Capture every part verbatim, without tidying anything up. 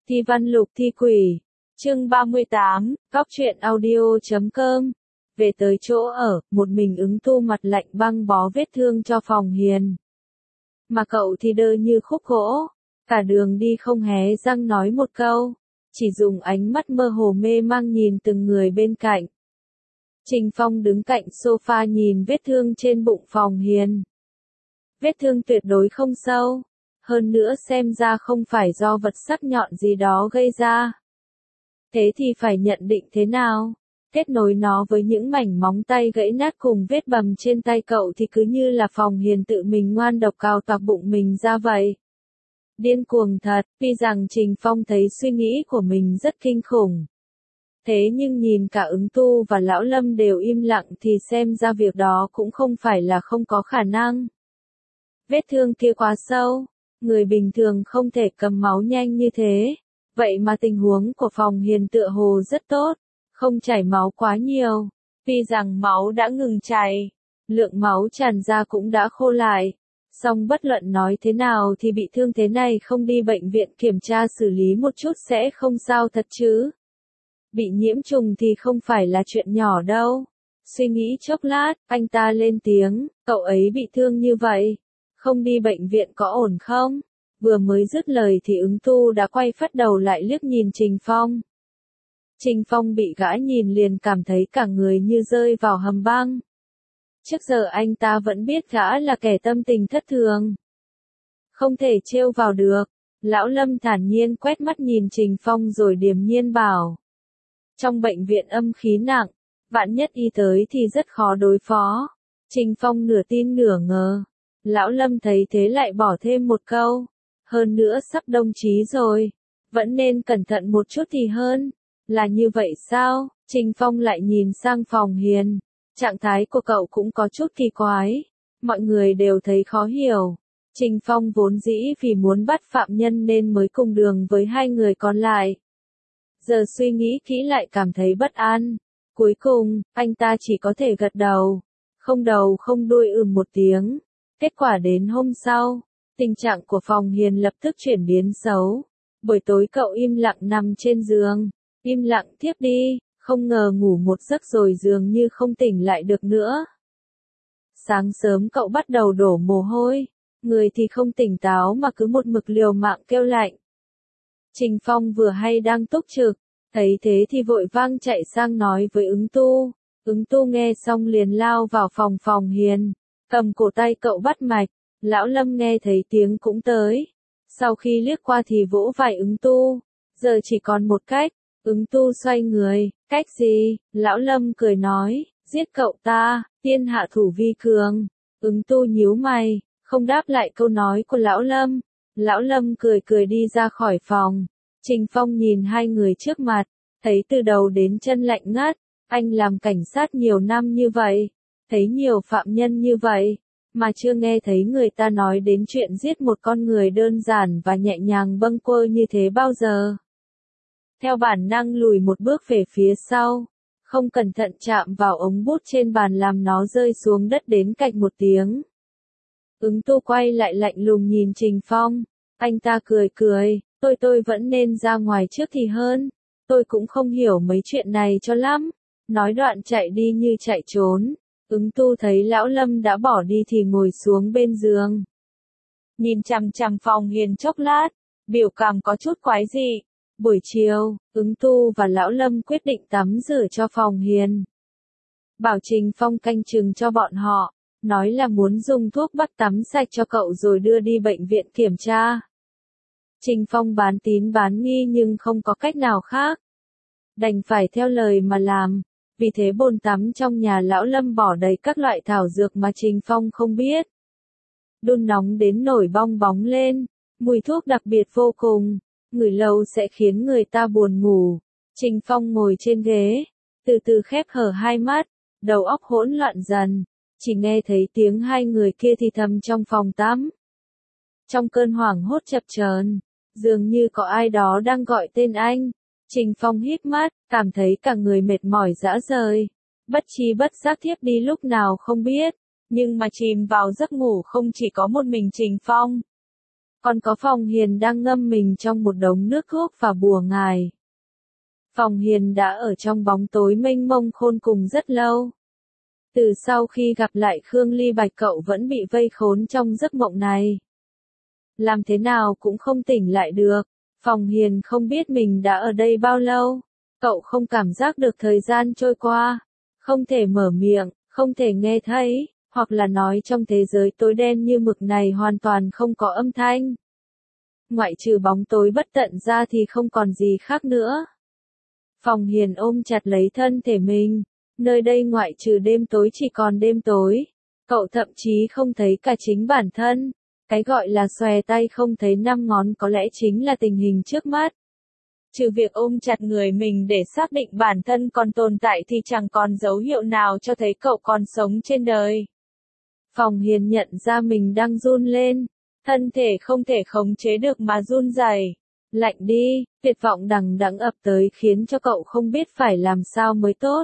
Thi văn lục thi quỷ. Chương ba mươi tám, Cóc truyện audio chấm com. Về tới chỗ ở, một mình ứng tu mặt lạnh băng bó vết thương cho Phòng Hiền. Mà cậu thì đơ như khúc gỗ, cả đường đi không hé răng nói một câu, chỉ dùng ánh mắt mơ hồ mê mang nhìn từng người bên cạnh. Trình Phong đứng cạnh sofa nhìn vết thương trên bụng Phòng Hiền. Vết thương tuyệt đối không sâu, hơn nữa xem ra không phải do vật sắc nhọn gì đó gây ra. Thế thì phải nhận định thế nào? Kết nối nó với những mảnh móng tay gãy nát cùng vết bầm trên tay cậu thì cứ như là Phòng Hiền tự mình ngoan độc cào toạc bụng mình ra vậy. Điên cuồng thật, tuy rằng Trình Phong thấy suy nghĩ của mình rất kinh khủng. Thế nhưng nhìn cả ứng tu và lão Lâm đều im lặng thì xem ra việc đó cũng không phải là không có khả năng. Vết thương kia quá sâu, người bình thường không thể cầm máu nhanh như thế. Vậy mà tình huống của Phòng Hiền tựa hồ rất tốt, không chảy máu quá nhiều. Tuy rằng máu đã ngừng chảy, lượng máu tràn ra cũng đã khô lại. Song bất luận nói thế nào thì bị thương thế này không đi bệnh viện kiểm tra xử lý một chút sẽ không sao thật chứ. Bị nhiễm trùng thì không phải là chuyện nhỏ đâu. Suy nghĩ chốc lát, anh ta lên tiếng, cậu ấy bị thương như vậy, không đi bệnh viện có ổn không? Vừa mới dứt lời thì ứng tu đã quay phát đầu lại liếc nhìn Trình Phong. Trình Phong bị gã nhìn liền cảm thấy cả người như rơi vào hầm băng. Trước giờ anh ta vẫn biết gã là kẻ tâm tình thất thường. Không thể trêu vào được. Lão Lâm thản nhiên quét mắt nhìn Trình Phong rồi điềm nhiên bảo. Trong bệnh viện âm khí nặng, vạn nhất y tới thì rất khó đối phó. Trình Phong nửa tin nửa ngờ. Lão Lâm thấy thế lại bỏ thêm một câu. Hơn nữa sắp đông chí rồi, vẫn nên cẩn thận một chút thì hơn. Là như vậy sao? Trình Phong lại nhìn sang Phòng Hiền. Trạng thái của cậu cũng có chút kỳ quái. Mọi người đều thấy khó hiểu. Trình Phong vốn dĩ vì muốn bắt phạm nhân nên mới cùng đường với hai người còn lại. Giờ suy nghĩ kỹ lại cảm thấy bất an. Cuối cùng, anh ta chỉ có thể gật đầu. Không đầu không đuôi ừm một tiếng. Kết quả đến hôm sau, tình trạng của Phòng Hiền lập tức chuyển biến xấu. Buổi tối cậu im lặng nằm trên giường, im lặng thiếp đi, không ngờ ngủ một giấc rồi dường như không tỉnh lại được nữa. Sáng sớm cậu bắt đầu đổ mồ hôi, người thì không tỉnh táo mà cứ một mực liều mạng kêu lạnh. Trình Phong vừa hay đang túc trực, thấy thế thì vội vang chạy sang nói với ứng tu. Ứng tu nghe xong liền lao vào phòng Phòng Hiền, cầm cổ tay cậu bắt mạch. Lão Lâm nghe thấy tiếng cũng tới. Sau khi liếc qua thì vỗ vai ứng tu. Giờ chỉ còn một cách. Ứng tu xoay người. Cách gì? Lão Lâm cười nói. Giết cậu ta, tiên hạ thủ vi cường. Ứng tu nhíu mày, không đáp lại câu nói của Lão Lâm. Lão Lâm cười cười đi ra khỏi phòng. Trình Phong nhìn hai người trước mặt, thấy từ đầu đến chân lạnh ngắt. Anh làm cảnh sát nhiều năm như vậy, thấy nhiều phạm nhân như vậy, mà chưa nghe thấy người ta nói đến chuyện giết một con người đơn giản và nhẹ nhàng bâng quơ như thế bao giờ. Theo bản năng lùi một bước về phía sau, không cẩn thận chạm vào ống bút trên bàn làm nó rơi xuống đất đến cạch một tiếng. Ứng tu quay lại lạnh lùng nhìn Trình Phong, anh ta cười cười, tôi tôi vẫn nên ra ngoài trước thì hơn, tôi cũng không hiểu mấy chuyện này cho lắm. Nói đoạn chạy đi như chạy trốn. Ứng tu thấy Lão Lâm đã bỏ đi thì ngồi xuống bên giường. Nhìn chằm chằm Phòng Hiền chốc lát, biểu cảm có chút quái dị. Buổi chiều, ứng tu và Lão Lâm quyết định tắm rửa cho Phòng Hiền. Bảo Trình Phong canh chừng cho bọn họ, nói là muốn dùng thuốc bắc tắm sạch cho cậu rồi đưa đi bệnh viện kiểm tra. Trình Phong bán tín bán nghi nhưng không có cách nào khác. Đành phải theo lời mà làm. Vì thế bồn tắm trong nhà Lão Lâm bỏ đầy các loại thảo dược mà Trình Phong không biết. Đun nóng đến nổi bong bóng lên, mùi thuốc đặc biệt vô cùng, ngửi lâu sẽ khiến người ta buồn ngủ. Trình Phong ngồi trên ghế, từ từ khép hở hai mắt, đầu óc hỗn loạn dần, chỉ nghe thấy tiếng hai người kia thì thầm trong phòng tắm. Trong cơn hoảng hốt chập chờn, dường như có ai đó đang gọi tên anh. Trình Phong híp mắt, cảm thấy cả người mệt mỏi rã rời. Bất tri bất giác thiếp đi lúc nào không biết. Nhưng mà chìm vào giấc ngủ không chỉ có một mình Trình Phong. Còn có Phòng Hiền đang ngâm mình trong một đống nước thuốc và bùa ngải. Phòng Hiền đã ở trong bóng tối mênh mông khôn cùng rất lâu. Từ sau khi gặp lại Khương Ly Bạch cậu vẫn bị vây khốn trong giấc mộng này. Làm thế nào cũng không tỉnh lại được. Phòng Hiền không biết mình đã ở đây bao lâu. Cậu không cảm giác được thời gian trôi qua. Không thể mở miệng, không thể nghe thấy, hoặc là nói trong thế giới tối đen như mực này hoàn toàn không có âm thanh. Ngoại trừ bóng tối bất tận ra thì không còn gì khác nữa. Phòng Hiền ôm chặt lấy thân thể mình. Nơi đây ngoại trừ đêm tối chỉ còn đêm tối. Cậu thậm chí không thấy cả chính bản thân. Cái gọi là xòe tay không thấy năm ngón có lẽ chính là tình hình trước mắt. Trừ việc ôm chặt người mình để xác định bản thân còn tồn tại thì chẳng còn dấu hiệu nào cho thấy cậu còn sống trên đời. Phòng Hiền nhận ra mình đang run lên. Thân thể không thể khống chế được mà run rẩy. Lạnh đi, tuyệt vọng đằng đẵng ập tới khiến cho cậu không biết phải làm sao mới tốt.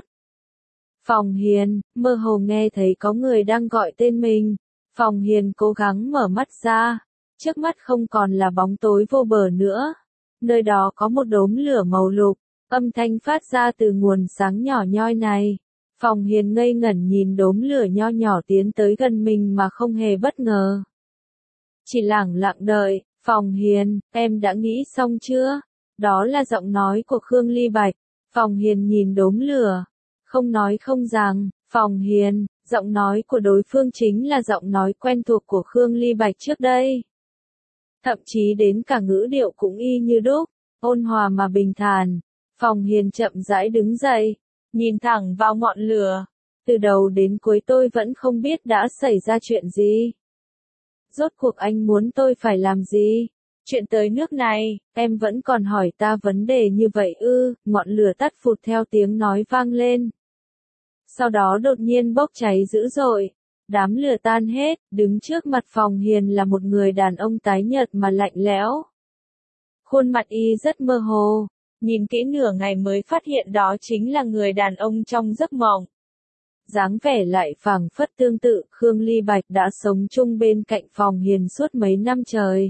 Phòng Hiền, mơ hồ nghe thấy có người đang gọi tên mình. Phòng Hiền cố gắng mở mắt ra. Trước mắt không còn là bóng tối vô bờ nữa. Nơi đó có một đốm lửa màu lục. Âm thanh phát ra từ nguồn sáng nhỏ nhoi này. Phòng Hiền ngây ngẩn nhìn đốm lửa nho nhỏ tiến tới gần mình mà không hề bất ngờ. Chỉ lẳng lặng đợi. Phòng Hiền, em đã nghĩ xong chưa? Đó là giọng nói của Khương Ly Bạch. Phòng Hiền nhìn đốm lửa. Không nói không rằng, Phòng Hiền, giọng nói của đối phương chính là giọng nói quen thuộc của Khương Ly Bạch trước đây. Thậm chí đến cả ngữ điệu cũng y như đúc, ôn hòa mà bình thản. Phòng Hiền chậm rãi đứng dậy, nhìn thẳng vào ngọn lửa. Từ đầu đến cuối tôi vẫn không biết đã xảy ra chuyện gì. Rốt cuộc anh muốn tôi phải làm gì? Chuyện tới nước này, em vẫn còn hỏi ta vấn đề như vậy ư? Ngọn lửa tắt phụt theo tiếng nói vang lên. Sau đó đột nhiên bốc cháy dữ dội. Đám lửa tan hết, đứng trước mặt Phòng Hiền là một người đàn ông tái nhợt mà lạnh lẽo. Khuôn mặt y rất mơ hồ, nhìn kỹ nửa ngày mới phát hiện đó chính là người đàn ông trong giấc mộng. Dáng vẻ lại phảng phất tương tự, Khương Ly Bạch đã sống chung bên cạnh Phòng Hiền suốt mấy năm trời.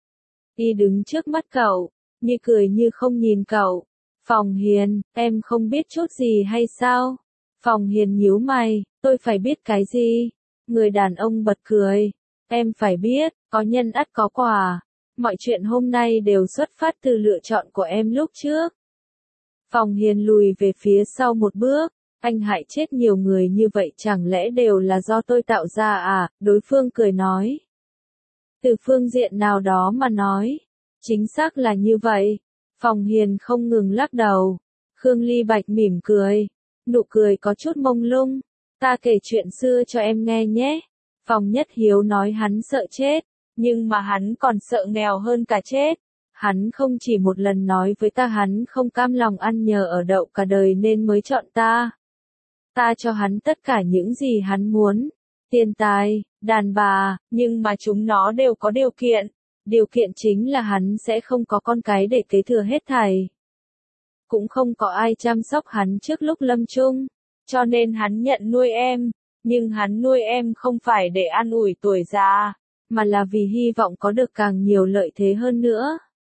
Y đứng trước mắt cậu, như cười như không nhìn cậu. Phòng Hiền, em không biết chút gì hay sao? Phòng Hiền nhíu mày, tôi phải biết cái gì? Người đàn ông bật cười. Em phải biết, có nhân ắt có quả. Mọi chuyện hôm nay đều xuất phát từ lựa chọn của em lúc trước. Phòng Hiền lùi về phía sau một bước. Anh hại chết nhiều người như vậy chẳng lẽ đều là do tôi tạo ra à? Đối phương cười nói. Từ phương diện nào đó mà nói. Chính xác là như vậy. Phòng Hiền không ngừng lắc đầu. Khương Ly Bạch mỉm cười. Nụ cười có chút mông lung. Ta kể chuyện xưa cho em nghe nhé. Phòng Nhất Hiếu nói hắn sợ chết. Nhưng mà hắn còn sợ nghèo hơn cả chết. Hắn không chỉ một lần nói với ta hắn không cam lòng ăn nhờ ở đậu cả đời nên mới chọn ta. Ta cho hắn tất cả những gì hắn muốn. Tiền tài, đàn bà, nhưng mà chúng nó đều có điều kiện. Điều kiện chính là hắn sẽ không có con cái để kế thừa hết thảy. Cũng không có ai chăm sóc hắn trước lúc lâm chung. Cho nên hắn nhận nuôi em. Nhưng hắn nuôi em không phải để an ủi tuổi già, mà là vì hy vọng có được càng nhiều lợi thế hơn nữa.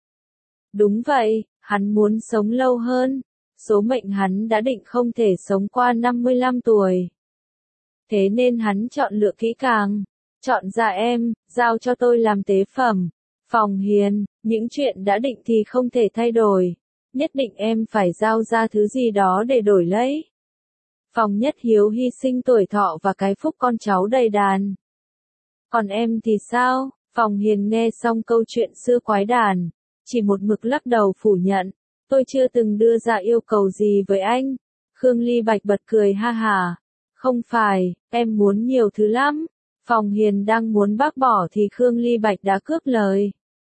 Đúng vậy, hắn muốn sống lâu hơn. Số mệnh hắn đã định không thể sống qua năm mươi lăm tuổi. Thế nên hắn chọn lựa kỹ càng. Chọn ra em, giao cho tôi làm tế phẩm. Phòng Hiền, những chuyện đã định thì không thể thay đổi. Nhất định em phải giao ra thứ gì đó để đổi lấy. Phòng Nhất Hiếu hy sinh tuổi thọ và cái phúc con cháu đầy đàn. Còn em thì sao? Phòng Hiền nghe xong câu chuyện xưa quái đản, chỉ một mực lắc đầu phủ nhận. Tôi chưa từng đưa ra yêu cầu gì với anh. Khương Ly Bạch bật cười ha hả. Không phải, em muốn nhiều thứ lắm. Phòng Hiền đang muốn bác bỏ thì Khương Ly Bạch đã cướp lời.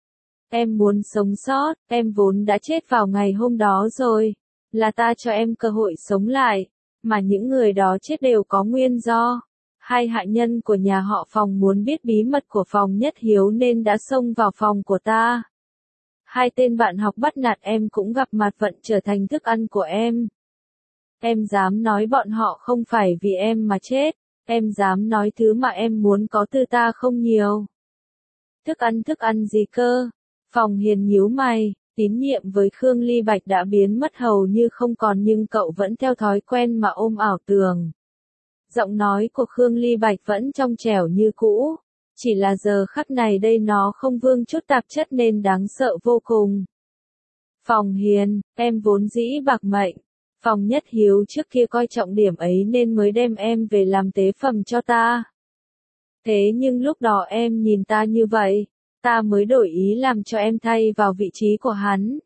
Em muốn sống sót, em vốn đã chết vào ngày hôm đó rồi. Là ta cho em cơ hội sống lại. Mà những người đó chết đều có nguyên do. Hai hạ nhân của nhà họ Phòng muốn biết bí mật của Phòng Nhất Hiếu nên đã xông vào phòng của ta. Hai tên bạn học bắt nạt em cũng gặp mặt vận trở thành thức ăn của em. Em dám nói bọn họ không phải vì em mà chết. Em dám nói thứ mà em muốn có từ ta không nhiều. Thức ăn thức ăn gì cơ? Phòng Hiền nhíu mày, tín nhiệm với Khương Ly Bạch đã biến mất hầu như không còn nhưng cậu vẫn theo thói quen mà ôm ảo tưởng. Giọng nói của Khương Ly Bạch vẫn trong trẻo như cũ, chỉ là giờ khắc này đây nó không vương chút tạp chất nên đáng sợ vô cùng. Phòng Hiền, em vốn dĩ bạc mệnh. Phòng Nhất Hiếu trước kia coi trọng điểm ấy nên mới đem em về làm tế phẩm cho ta. Thế nhưng lúc đó em nhìn ta như vậy, ta mới đổi ý làm cho em thay vào vị trí của hắn.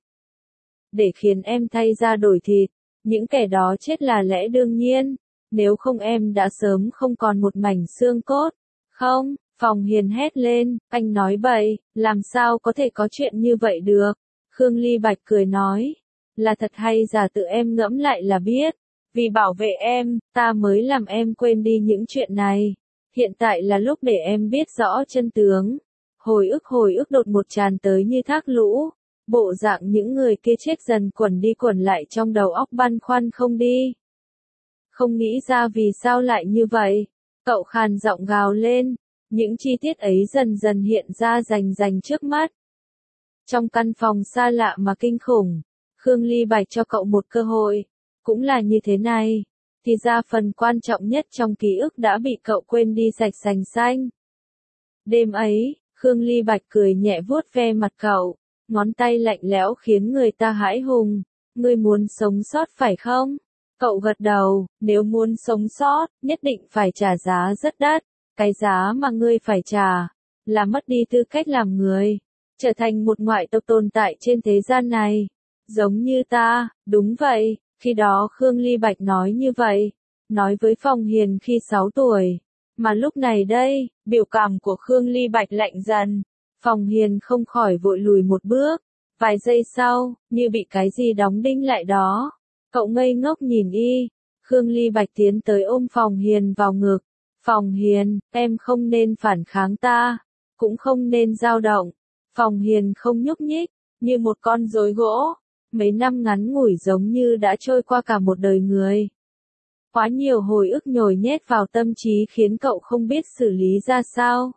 Để khiến em thay ra đổi thịt, những kẻ đó chết là lẽ đương nhiên, nếu không em đã sớm không còn một mảnh xương cốt. Không, Phòng Hiền hét lên, anh nói bậy, làm sao có thể có chuyện như vậy được. Khương Ly Bạch cười nói, là thật hay giả tự em ngẫm lại là biết. Vì bảo vệ em, ta mới làm em quên đi những chuyện này. Hiện tại là lúc để em biết rõ chân tướng. Hồi ức hồi ức đột một tràn tới như thác lũ. Bộ dạng những người kia chết dần quẩn đi quẩn lại trong đầu óc băn khoăn không đi. Không nghĩ ra vì sao lại như vậy. Cậu khàn giọng gào lên. Những chi tiết ấy dần dần hiện ra rành rành trước mắt. Trong căn phòng xa lạ mà kinh khủng, Khương Ly Bạch cho cậu một cơ hội. Cũng là như thế này. Thì ra phần quan trọng nhất trong ký ức đã bị cậu quên đi sạch sành xanh. Đêm ấy, Khương Ly Bạch cười nhẹ vuốt ve mặt cậu, ngón tay lạnh lẽo khiến người ta hãi hùng. Ngươi muốn sống sót phải không? Cậu gật đầu, nếu muốn sống sót, nhất định phải trả giá rất đắt. Cái giá mà ngươi phải trả, là mất đi tư cách làm người, trở thành một ngoại tộc tồn tại trên thế gian này. Giống như ta, đúng vậy, khi đó Khương Ly Bạch nói như vậy, nói với Phòng Hiền khi sáu tuổi. Mà lúc này đây, biểu cảm của Khương Ly Bạch lạnh dần, Phòng Hiền không khỏi vội lùi một bước. Vài giây sau, như bị cái gì đóng đinh lại đó, cậu ngây ngốc nhìn y. Khương Ly Bạch tiến tới ôm Phòng Hiền vào ngực. Phòng Hiền, em không nên phản kháng ta, cũng không nên dao động. Phòng Hiền không nhúc nhích, như một con rối gỗ. Mấy năm ngắn ngủi giống như đã trôi qua cả một đời người. Quá nhiều hồi ức nhồi nhét vào tâm trí khiến cậu không biết xử lý ra sao.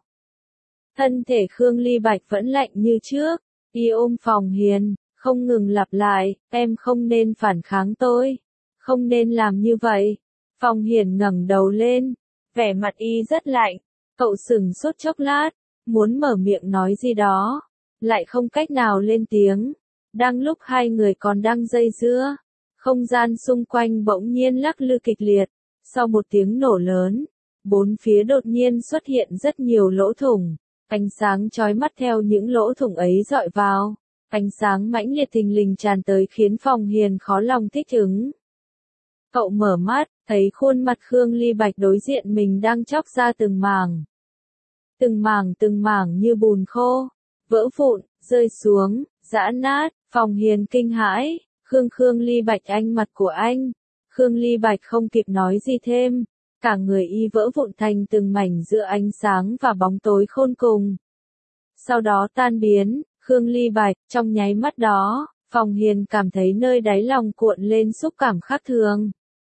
Thân thể Khương Ly Bạch vẫn lạnh như trước, y ôm Phòng Hiền, không ngừng lặp lại, em không nên phản kháng tôi, không nên làm như vậy. Phòng Hiền ngẩng đầu lên, vẻ mặt y rất lạnh, cậu sững sốt chốc lát, muốn mở miệng nói gì đó, lại không cách nào lên tiếng. Đang lúc hai người còn đang dây dưa, không gian xung quanh bỗng nhiên lắc lư kịch liệt, sau một tiếng nổ lớn, bốn phía đột nhiên xuất hiện rất nhiều lỗ thủng, ánh sáng chói mắt theo những lỗ thủng ấy dọi vào, ánh sáng mãnh liệt thình lình tràn tới khiến Phòng Hiền khó lòng thích ứng. Cậu mở mắt, thấy khuôn mặt Khương Ly Bạch đối diện mình đang chóc ra từng mảng. Từng mảng từng mảng như bùn khô, vỡ vụn, rơi xuống, giã nát. Phòng Hiền kinh hãi, Khương Khương Ly Bạch anh mặt của anh. Khương Ly Bạch không kịp nói gì thêm, cả người y vỡ vụn thành từng mảnh giữa ánh sáng và bóng tối khôn cùng. Sau đó tan biến, Khương Ly Bạch, trong nháy mắt đó, Phòng Hiền cảm thấy nơi đáy lòng cuộn lên xúc cảm khác thường.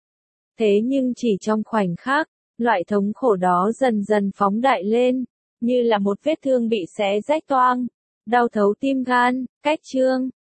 Thế nhưng chỉ trong khoảnh khắc, loại thống khổ đó dần dần phóng đại lên, như là một vết thương bị xé rách toang, đau thấu tim gan. Cách chương